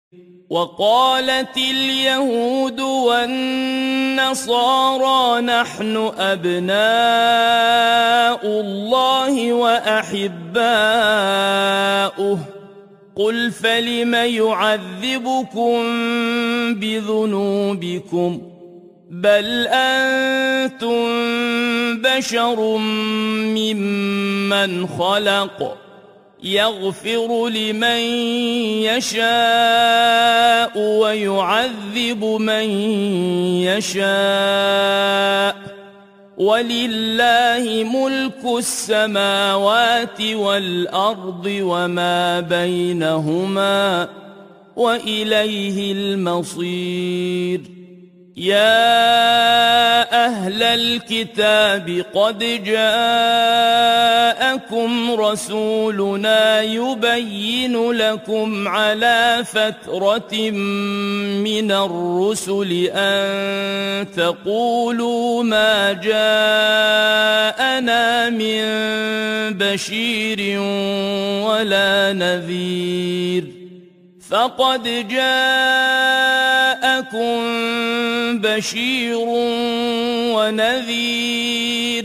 وقالت اليهود والنصارى نحن أبناء الله وأحباؤه قل فلم يعذبكم بذنوبكم بل أنتم بشر ممن خلق يغفر لمن يشاء ويعذب من يشاء ولله ملك السماوات والأرض وما بينهما وإليه المصير يا أهل الكتاب قد جاءكم رسولنا يبين لكم على فترة من الرسل أن تقولوا ما جاءنا من بشير ولا نذير فقد جاءكم بشير ونذير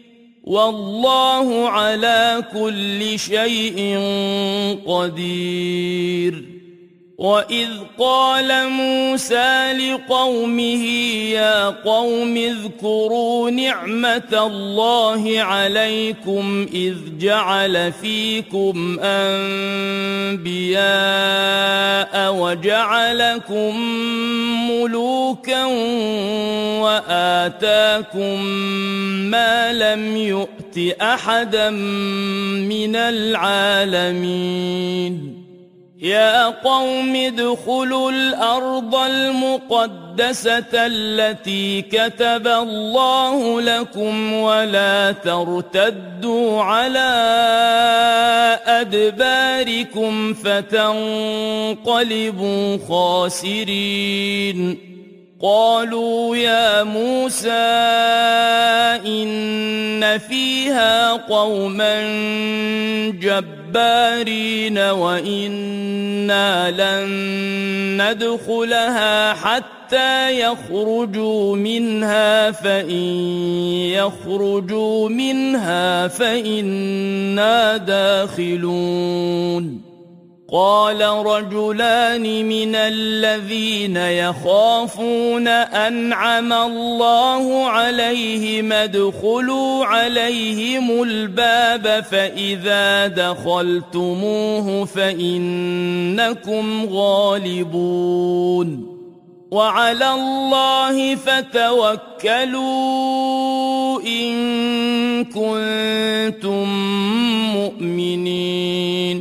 والله على كل شيء قدير وإذ قال موسى لقومه يا قوم اذكروا نعمة الله عليكم إذ جعل فيكم أنبياء وجعلكم ملوكا وآتاكم ما لم يؤت أحدا من العالمين يا قوم ادخلوا الأرض المقدسة التي كتب الله لكم ولا ترتدوا على أدباركم فتنقلبوا خاسرين قالوا يا موسى إن فيها قوما جبارين وإنا لن ندخلها حتى يخرجوا منها فإن يخرجوا منها فإنا داخلون قال رجلان من الذين يخافون أنعم الله عليهم ادخلوا عليهم الباب فإذا دخلتموه فإنكم غالبون وعلى الله فتوكلوا إن كنتم